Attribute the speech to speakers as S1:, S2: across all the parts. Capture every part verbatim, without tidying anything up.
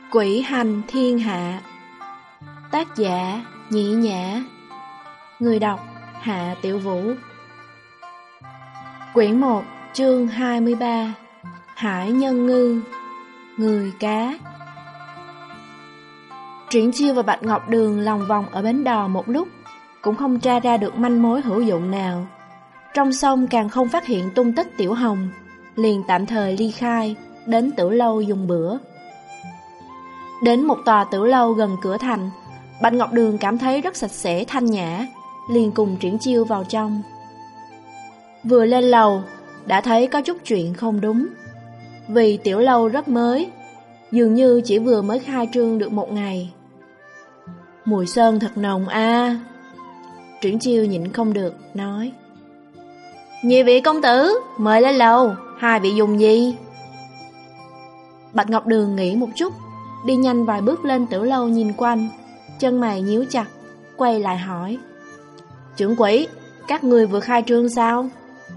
S1: Quỷ hành thiên hạ. Tác giả Nhĩ Nhã. Người đọc Hạ Tiểu Vũ. Quyển một, chương hai mươi ba. Hải nhân ngư, người cá. Triển Chiêu và Bạch Ngọc Đường lòng vòng ở bến đò một lúc, cũng không tra ra được manh mối hữu dụng nào. Trong sông càng không phát hiện tung tích Tiểu Hồng, liền tạm thời ly khai, đến Tử Lâu dùng bữa. Đến một tòa tử lâu gần cửa thành, Bạch Ngọc Đường cảm thấy rất sạch sẽ thanh nhã, liền cùng Triển Chiêu vào trong. Vừa lên lầu, đã thấy có chút chuyện không đúng. Vì tiểu lâu rất mới, dường như chỉ vừa mới khai trương được một ngày. Mùi sơn thật nồng a. À. Triển Chiêu nhịn không được, nói: "Nhị vị công tử, mời lên lầu, hai vị dùng gì?" Bạch Ngọc Đường nghĩ một chút, đi nhanh vài bước lên tử lâu nhìn quanh, chân mày nhíu chặt, quay lại hỏi: "Trưởng quỹ, các người vừa khai trương sao?"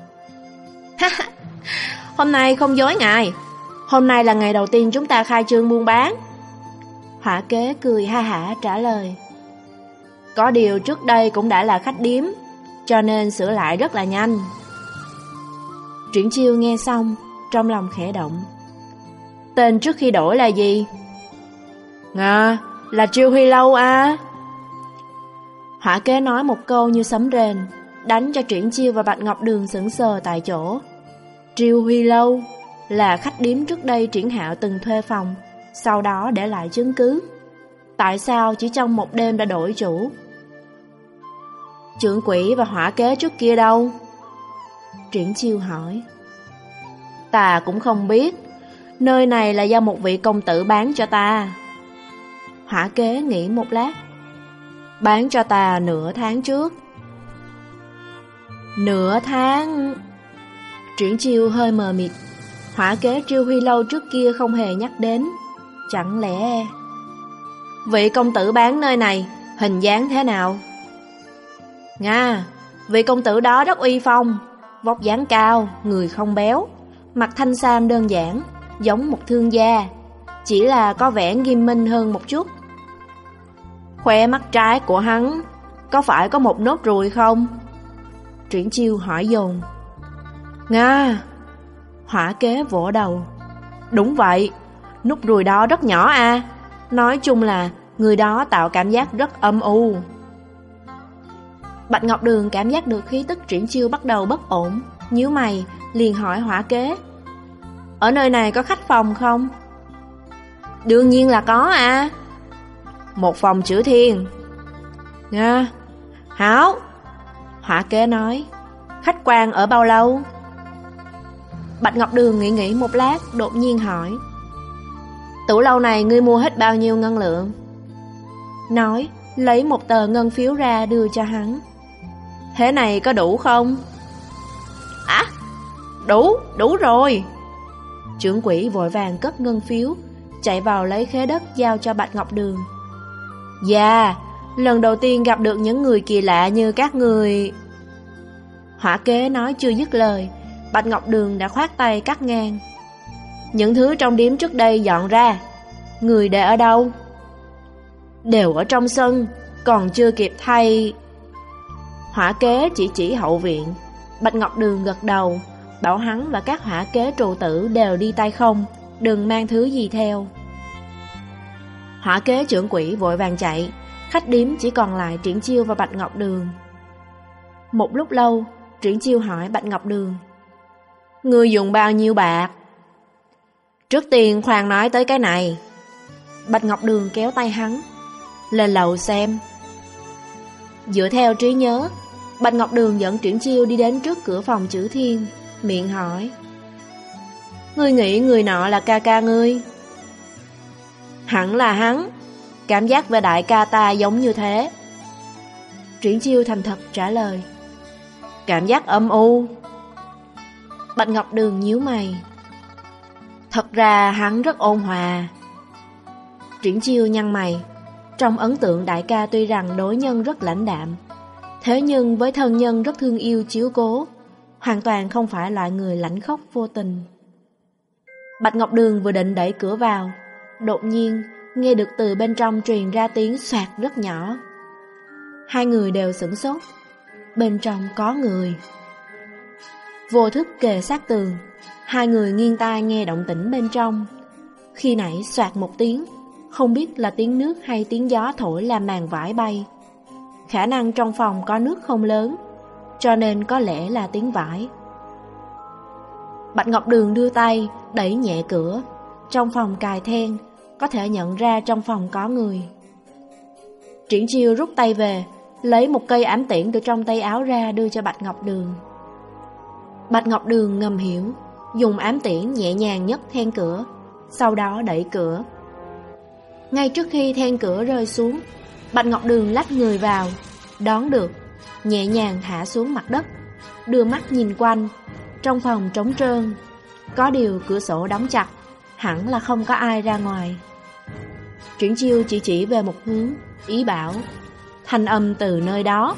S1: "Hôm nay không dối ngài, hôm nay là ngày đầu tiên chúng ta khai trương buôn bán." Hỏa kế cười ha hả trả lời: "Có điều trước đây cũng đã là khách điếm, cho nên sửa lại rất là nhanh." Triển Chiêu nghe xong, trong lòng khẽ động. "Tên trước khi đổi là gì?" "À, là Triêu Huy Lâu à." Hỏa kế nói một câu như sấm rền, đánh cho Triển Chiêu và Bạch Ngọc Đường sững sờ tại chỗ. Triêu Huy Lâu là khách điếm trước đây Triển Hạo từng thuê phòng, sau đó để lại chứng cứ. Tại sao chỉ trong một đêm đã đổi chủ? "Trưởng quỹ và hỏa kế trước kia đâu?" Triển Chiêu hỏi. "Ta cũng không biết, nơi này là do một vị công tử bán cho ta." Hỏa kế nghĩ một lát. "Bán cho ta nửa tháng trước." "Nửa tháng?" Triển Chiêu hơi mờ mịt. Hỏa kế Triêu Huy Lâu trước kia không hề nhắc đến. Chẳng lẽ... "Vị công tử bán nơi này hình dáng thế nào?" "Nga, vị công tử đó rất uy phong, vóc dáng cao, người không béo, mặc thanh sam đơn giản, giống một thương gia, chỉ là có vẻ nghiêm minh hơn một chút." "Khóe mắt trái của hắn có phải có một nốt ruồi không?" Triển Chiêu hỏi dồn. "Nga." Hỏa kế vỗ đầu. "Đúng vậy, nốt ruồi đó rất nhỏ à. Nói chung là người đó tạo cảm giác rất âm u." Bạch Ngọc Đường cảm giác được khí tức Triển Chiêu bắt đầu bất ổn, nhíu mày, liền hỏi hỏa kế: "Ở nơi này có khách phòng không?" "Đương nhiên là có à." "Một phòng chữ thiên." "Nga, hảo." Hỏa kế nói. "Khách quan ở bao lâu?" Bạch Ngọc Đường nghĩ nghĩ một lát, đột nhiên hỏi: "Tủ lâu này ngươi mua hết bao nhiêu ngân lượng?" Nói, lấy một tờ ngân phiếu ra đưa cho hắn. "Thế này có đủ không?" "À, đủ, đủ rồi." Trưởng quỹ vội vàng cất ngân phiếu, chạy vào lấy khế đất giao cho Bạch Ngọc Đường. "Dạ, lần đầu tiên gặp được những người kỳ lạ như các người." Hỏa kế nói chưa dứt lời, Bạch Ngọc Đường đã khoát tay cắt ngang. "Những thứ trong điếm trước đây dọn ra, người để ở đâu?" "Đều ở trong sân, còn chưa kịp thay." Hỏa kế chỉ chỉ hậu viện. Bạch Ngọc Đường gật đầu, bảo hắn và các hỏa kế trụ tử đều đi tay không, đừng mang thứ gì theo. Hỏa kế trưởng quỹ vội vàng chạy, khách điếm chỉ còn lại Triển Chiêu và Bạch Ngọc Đường. Một lúc lâu, Triển Chiêu hỏi Bạch Ngọc Đường: "Ngươi dùng bao nhiêu bạc?" "Trước tiên khoan nói tới cái này." Bạch Ngọc Đường kéo tay hắn: "Lên lầu xem." Dựa theo trí nhớ, Bạch Ngọc Đường dẫn Triển Chiêu đi đến trước cửa phòng chữ thiên, miệng hỏi: "Ngươi nghĩ người nọ là ca ca ngươi?" "Hẳn là hắn, cảm giác về đại ca ta giống như thế." Triển Chiêu thành thật trả lời. "Cảm giác âm u." Bạch Ngọc Đường nhíu mày. "Thật ra hắn rất ôn hòa." Triển Chiêu nhăn mày. Trong ấn tượng đại ca tuy rằng đối nhân rất lãnh đạm, thế nhưng với thân nhân rất thương yêu chiếu cố, hoàn toàn không phải loại người lãnh khốc vô tình. Bạch Ngọc Đường vừa định đẩy cửa vào, đột nhiên nghe được từ bên trong truyền ra tiếng xoạt rất nhỏ. Hai người đều sửng sốt. Bên trong có người. Vô thức kề sát tường, hai người nghiêng tai nghe động tĩnh bên trong. Khi nãy xoạt một tiếng, không biết là tiếng nước hay tiếng gió thổi làm màn vải bay. Khả năng trong phòng có nước không lớn, cho nên có lẽ là tiếng vải. Bạch Ngọc Đường đưa tay đẩy nhẹ cửa. Trong phòng cài then, có thể nhận ra trong phòng có người. Triển Chiêu rút tay về, lấy một cây ám tiễn từ trong tay áo ra đưa cho Bạch Ngọc Đường. Bạch Ngọc Đường ngầm hiểu, dùng ám tiễn nhẹ nhàng nhấc then cửa, sau đó đẩy cửa. Ngay trước khi then cửa rơi xuống, Bạch Ngọc Đường lách người vào, đón được, nhẹ nhàng thả xuống mặt đất, đưa mắt nhìn quanh. Trong phòng trống trơn, có điều cửa sổ đóng chặt, hẳn là không có ai ra ngoài. Triển Chiêu chỉ chỉ về một hướng, ý bảo thanh âm từ nơi đó.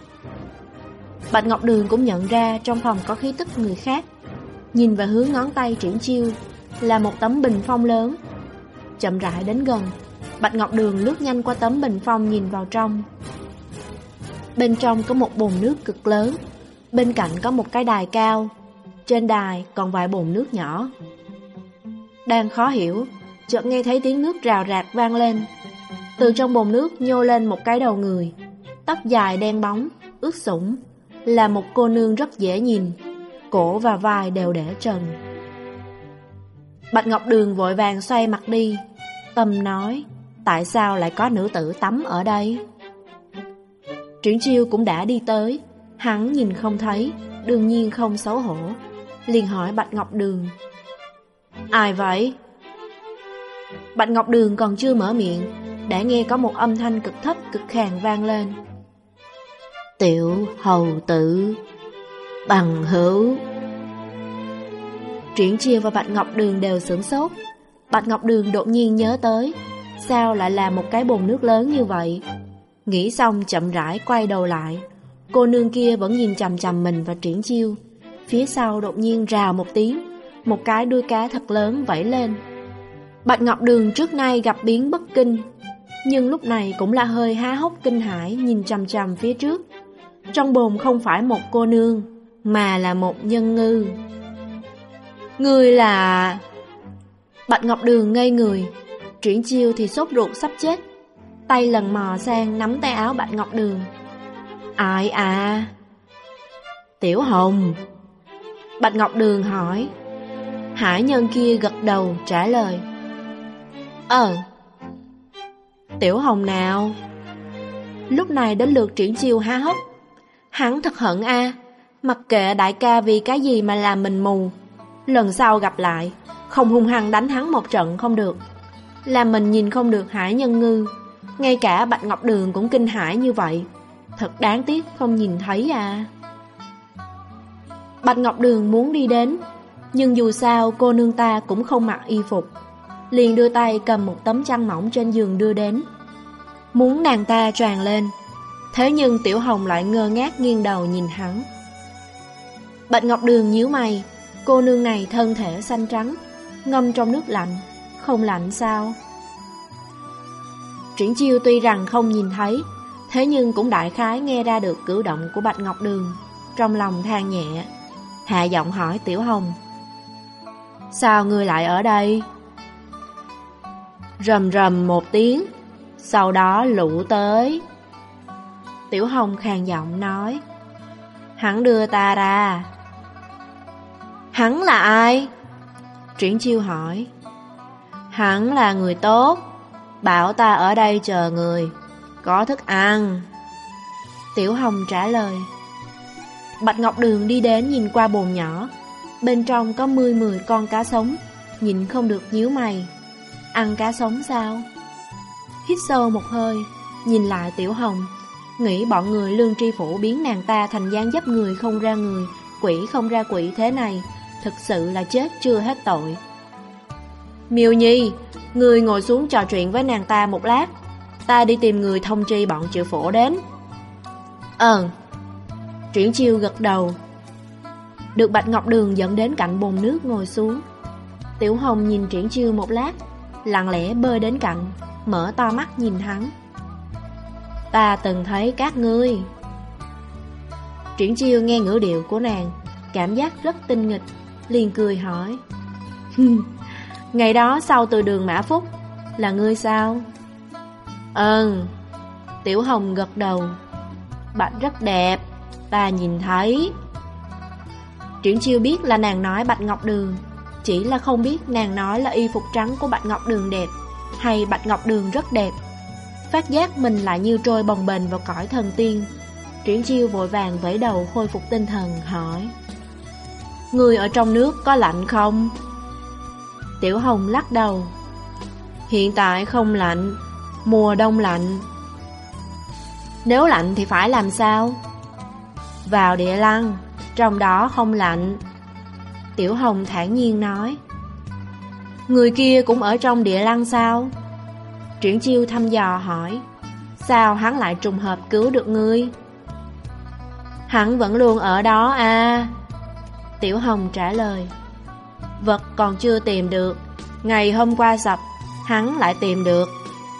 S1: Bạch Ngọc Đường cũng nhận ra trong phòng có khí tức người khác. Nhìn về hướng ngón tay Triển Chiêu là một tấm bình phong lớn. Chậm rãi đến gần, Bạch Ngọc Đường lướt nhanh qua tấm bình phong nhìn vào trong. Bên trong có một bồn nước cực lớn, bên cạnh có một cái đài cao, trên đài còn vài bồn nước nhỏ. Đang khó hiểu, chợt nghe thấy tiếng nước rào rạc vang lên. Từ trong bồn nước nhô lên một cái đầu người, tóc dài đen bóng, ướt sũng, là một cô nương rất dễ nhìn, cổ và vai đều để trần. Bạch Ngọc Đường vội vàng xoay mặt đi, tâm nói, tại sao lại có nữ tử tắm ở đây? Triển Chiêu cũng đã đi tới, hắn nhìn không thấy, đương nhiên không xấu hổ, liền hỏi Bạch Ngọc Đường, ai vậy? Bạch Ngọc Đường còn chưa mở miệng, đã nghe có một âm thanh cực thấp cực khàn vang lên. Tiểu hầu tử, bằng hữu. Triển Chiêu và Bạch Ngọc Đường đều sửng sốt. Bạch Ngọc Đường đột nhiên nhớ tới, sao lại là một cái bồn nước lớn như vậy. Nghĩ xong chậm rãi quay đầu lại, cô nương kia vẫn nhìn chằm chằm mình và Triển Chiêu. Phía sau đột nhiên rào một tiếng, một cái đuôi cá thật lớn vẫy lên. Bạch Ngọc Đường trước nay gặp biến bất kinh, nhưng lúc này cũng là hơi há hốc kinh hãi nhìn chằm chằm phía trước. Trong bồn không phải một cô nương, mà là một nhân ngư. Người là... Bạch Ngọc Đường ngây người, Triển Chiêu thì sốt ruột sắp chết. Tay lần mò sang nắm tay áo Bạch Ngọc Đường. Ai à? Tiểu Hồng. Bạch Ngọc Đường hỏi. Hải nhân kia gật đầu trả lời. Ờ. Tiểu Hồng nào? Lúc này đến lượt Triển Chiêu há hốc. Hắn thật hận a à. Mặc kệ đại ca vì cái gì mà làm mình mù. Lần sau gặp lại, không hung hăng đánh hắn một trận không được. Làm mình nhìn không được Hải nhân ngư. Ngay cả Bạch Ngọc Đường cũng kinh hãi như vậy. Thật đáng tiếc không nhìn thấy à. Bạch Ngọc Đường muốn đi đến, nhưng dù sao cô nương ta cũng không mặc y phục, liền đưa tay cầm một tấm chăn mỏng trên giường đưa đến, muốn nàng ta choàng lên. Thế nhưng Tiểu Hồng lại ngơ ngác nghiêng đầu nhìn hắn. Bạch Ngọc Đường nhíu mày, cô nương này thân thể xanh trắng, ngâm trong nước lạnh, không lạnh sao? Triển Chiêu tuy rằng không nhìn thấy, thế nhưng cũng đại khái nghe ra được cử động của Bạch Ngọc Đường. Trong lòng than nhẹ, hạ giọng hỏi Tiểu Hồng, sao ngươi lại ở đây? Rầm rầm một tiếng, sau đó lũ tới. Tiểu Hồng khàn giọng nói, hắn đưa ta ra. Hắn là ai? Triển Chiêu hỏi. Hắn là người tốt, bảo ta ở đây chờ người, có thức ăn. Tiểu Hồng trả lời. Bạch Ngọc Đường đi đến nhìn qua bồn nhỏ, bên trong có mười mười con cá sống, nhìn không được nhíu mày. Ăn cá sống sao? Hít sâu một hơi, nhìn lại Tiểu Hồng, nghĩ bọn người Lương Tri Phủ biến nàng ta thành dáng dấp người không ra người, quỷ không ra quỷ thế này, thực sự là chết chưa hết tội. Miêu Nhi, người ngồi xuống trò chuyện với nàng ta một lát, ta đi tìm người thông tri bọn Triệu Phổ đến. Ờ. Triển Chiêu gật đầu. Được Bạch Ngọc Đường dẫn đến cạnh bồn nước ngồi xuống. Tiểu Hồng nhìn Triển Chiêu một lát, lặng lẽ bơi đến cạnh, mở to mắt nhìn hắn. Ta từng thấy các ngươi. Triển Chiêu nghe ngữ điệu của nàng, cảm giác rất tinh nghịch, liền cười hỏi. Ngày đó sau từ đường Mã Phúc, là ngươi sao? Ừm. Tiểu Hồng gật đầu. Bạch rất đẹp, ta nhìn thấy. Triển Chiêu biết là nàng nói Bạch Ngọc Đường, chỉ là không biết nàng nói là y phục trắng của Bạch Ngọc Đường đẹp, hay Bạch Ngọc Đường rất đẹp. Phát giác mình lại như trôi bồng bềnh vào cõi thần tiên. Triển Chiêu vội vàng vẫy đầu khôi phục tinh thần, hỏi. Người ở trong nước có lạnh không? Tiểu Hồng lắc đầu. Hiện tại không lạnh, mùa đông lạnh. Nếu lạnh thì phải làm sao? Vào địa lăng, trong đó không lạnh. Tiểu Hồng thản nhiên nói. Người kia cũng ở trong địa lăng sao? Triển Chiêu thăm dò hỏi. Sao hắn lại trùng hợp cứu được ngươi? Hắn vẫn luôn ở đó à? Tiểu Hồng trả lời. Vật còn chưa tìm được, ngày hôm qua sập, hắn lại tìm được.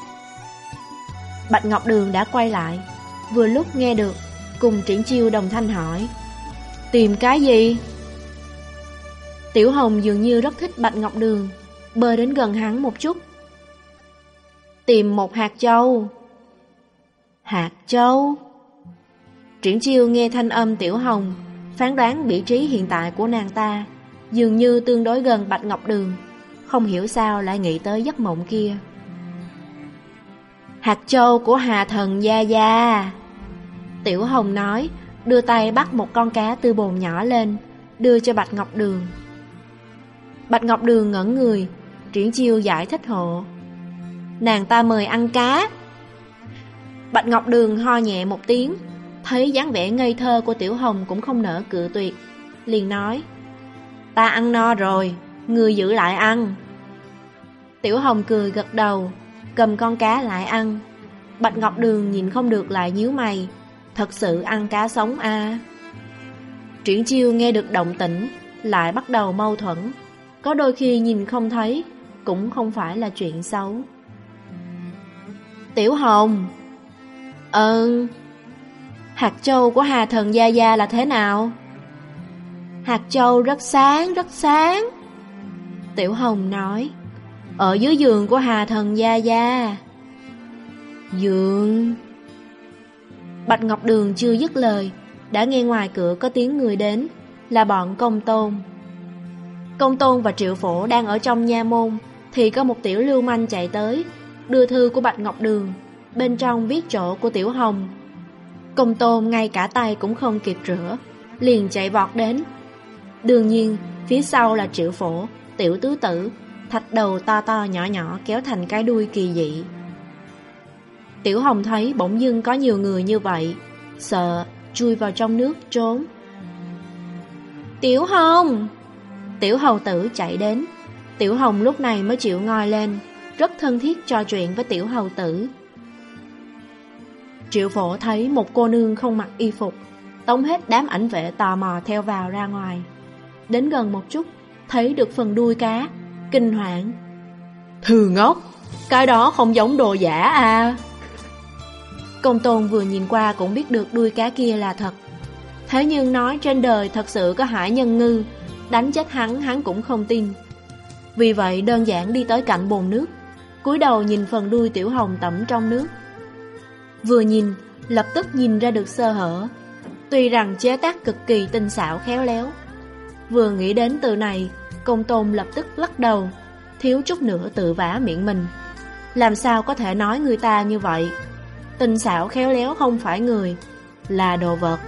S1: Bạch Ngọc Đường đã quay lại, vừa lúc nghe được, cùng Triển Chiêu đồng thanh hỏi. Tìm cái gì? Tiểu Hồng dường như rất thích Bạch Ngọc Đường, bơi đến gần hắn một chút. Tìm một hạt châu. Hạt châu? Triển Chiêu nghe thanh âm Tiểu Hồng, phán đoán vị trí hiện tại của nàng ta dường như tương đối gần Bạch Ngọc Đường, không hiểu sao lại nghĩ tới giấc mộng kia. Hạt châu của Hà Thần Gia Gia. Tiểu Hồng nói, đưa tay bắt một con cá tư bồn nhỏ lên, đưa cho Bạch Ngọc Đường. Bạch Ngọc Đường ngẩn người. Triển Chiêu giải thích hộ. Nàng ta mời ăn cá. Bạch Ngọc Đường ho nhẹ một tiếng, thấy dáng vẻ ngây thơ của Tiểu Hồng cũng không nỡ cự tuyệt, liền nói. Ta ăn no rồi, ngươi giữ lại ăn. Tiểu Hồng cười gật đầu, cầm con cá lại ăn. Bạch Ngọc Đường nhìn không được lại nhíu mày. Thật sự ăn cá sống à? Triển Chiêu nghe được động tĩnh, lại bắt đầu mâu thuẫn. Có đôi khi nhìn không thấy, cũng không phải là chuyện xấu. Tiểu Hồng. Ừ. Hạt châu của Hà Thần Gia Gia là thế nào? Hạt châu rất sáng, rất sáng. Tiểu Hồng nói. Ở dưới giường của Hà Thần Gia Gia. Giường? Bạch Ngọc Đường chưa dứt lời, đã nghe ngoài cửa có tiếng người đến, là bọn Công Tôn. Công Tôn và Triệu Phổ đang ở trong nha môn, thì có một tiểu lưu manh chạy tới, đưa thư của Bạch Ngọc Đường, bên trong viết chỗ của Tiểu Hồng. Công Tôn ngay cả tay cũng không kịp rửa, liền chạy vọt đến. Đương nhiên, phía sau là Triệu Phổ, Tiểu Tứ Tử, thạch đầu to to nhỏ nhỏ kéo thành cái đuôi kỳ dị. Tiểu Hồng thấy bỗng dưng có nhiều người như vậy, sợ, chui vào trong nước trốn. Tiểu Hồng! Tiểu Hầu Tử chạy đến. Tiểu Hồng lúc này mới chịu ngoi lên, rất thân thiết trò chuyện với Tiểu Hầu Tử. Triệu Phổ thấy một cô nương không mặc y phục, tống hết đám ảnh vệ tò mò theo vào ra ngoài. Đến gần một chút, thấy được phần đuôi cá, kinh hoảng. Thư ngốc, cái đó không giống đồ giả à? Công Tôn vừa nhìn qua cũng biết được đuôi cá kia là thật. Thế nhưng nói trên đời thật sự có hải nhân ngư, đánh chết hắn, hắn cũng không tin. Vì vậy đơn giản đi tới cạnh bồn nước, cúi đầu nhìn phần đuôi Tiểu Hồng tẩm trong nước. Vừa nhìn, lập tức nhìn ra được sơ hở. Tuy rằng chế tác cực kỳ tinh xảo khéo léo. Vừa nghĩ đến từ này, Công Tôn lập tức lắc đầu, thiếu chút nữa tự vả miệng mình. Làm sao có thể nói người ta như vậy? Tinh xảo khéo léo không phải người, là đồ vật.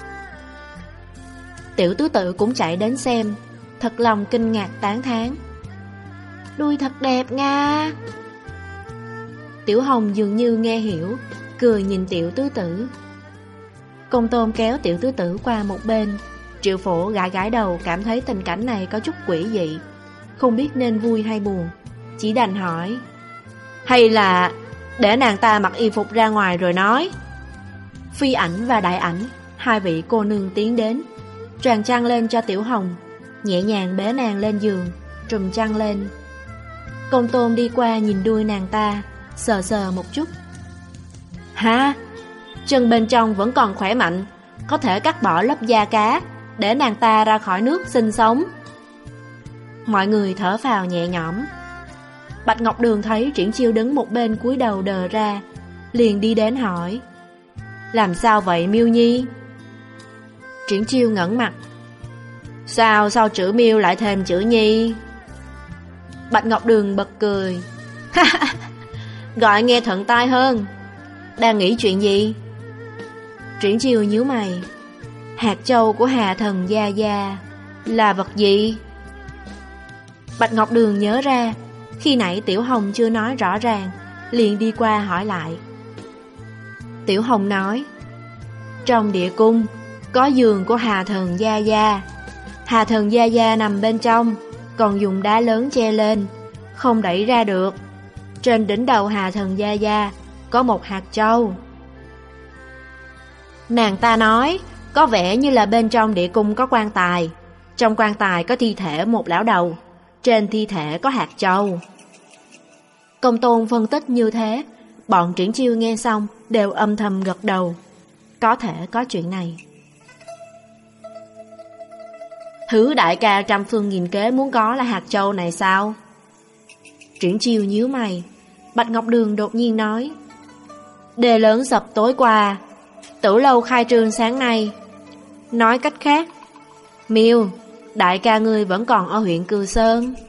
S1: Tiểu Tứ Tự cũng chạy đến xem, thật lòng kinh ngạc tán thán. Đuôi thật đẹp nga. Tiểu Hồng dường như nghe hiểu, cười nhìn Tiểu Tứ Tử. Công Tôn kéo Tiểu Tứ Tử qua một bên. Triệu Phổ gãi gãi đầu, cảm thấy tình cảnh này có chút quỷ dị, không biết nên vui hay buồn, chỉ đành hỏi. Hay là để nàng ta mặc y phục ra ngoài rồi nói. Phi Ảnh và Đại Ảnh, hai vị cô nương tiến đến, choàng chăn lên cho Tiểu Hồng, nhẹ nhàng bế nàng lên giường, trùm chăn lên. Công Tôn đi qua nhìn đuôi nàng ta, sờ sờ một chút. Hả? Chân bên trong vẫn còn khỏe mạnh, có thể cắt bỏ lớp da cá, để nàng ta ra khỏi nước sinh sống. Mọi người thở phào nhẹ nhõm. Bạch Ngọc Đường thấy Triển Chiêu đứng một bên cúi đầu đờ ra, liền đi đến hỏi: Làm sao vậy Miêu Nhi? Triển Chiêu ngẩng mặt: Sao sau chữ Miêu lại thêm chữ Nhi? Bạch Ngọc Đường bật cười: Gọi nghe thuận tai hơn. Đang nghĩ chuyện gì? Triển Chiêu nhíu mày: Hạt châu của Hà Thần Gia Gia là vật gì? Bạch Ngọc Đường nhớ ra khi nãy Tiểu Hồng chưa nói rõ ràng, liền đi qua hỏi lại. Tiểu Hồng nói: Trong địa cung có giường của Hà Thần Gia Gia. Hà Thần Gia Gia nằm bên trong, còn dùng đá lớn che lên, không đẩy ra được. Trên đỉnh đầu Hà Thần Gia Gia có một hạt châu. Nàng ta nói có vẻ như là bên trong địa cung có quan tài. Trong quan tài có thi thể một lão đầu, trên thi thể có hạt châu. Công Tôn phân tích như thế, bọn Triển Chiêu nghe xong đều âm thầm gật đầu. Có thể có chuyện này. Thứ đại ca trăm phương nghìn kế muốn có là hạt châu này sao? Triển Chiêu nhíu mày. Bạch Ngọc Đường đột nhiên nói: Đê lớn sập tối qua, Tử lâu khai trương sáng nay. Nói cách khác, Miêu, đại ca ngươi vẫn còn ở huyện Cừ Sơn.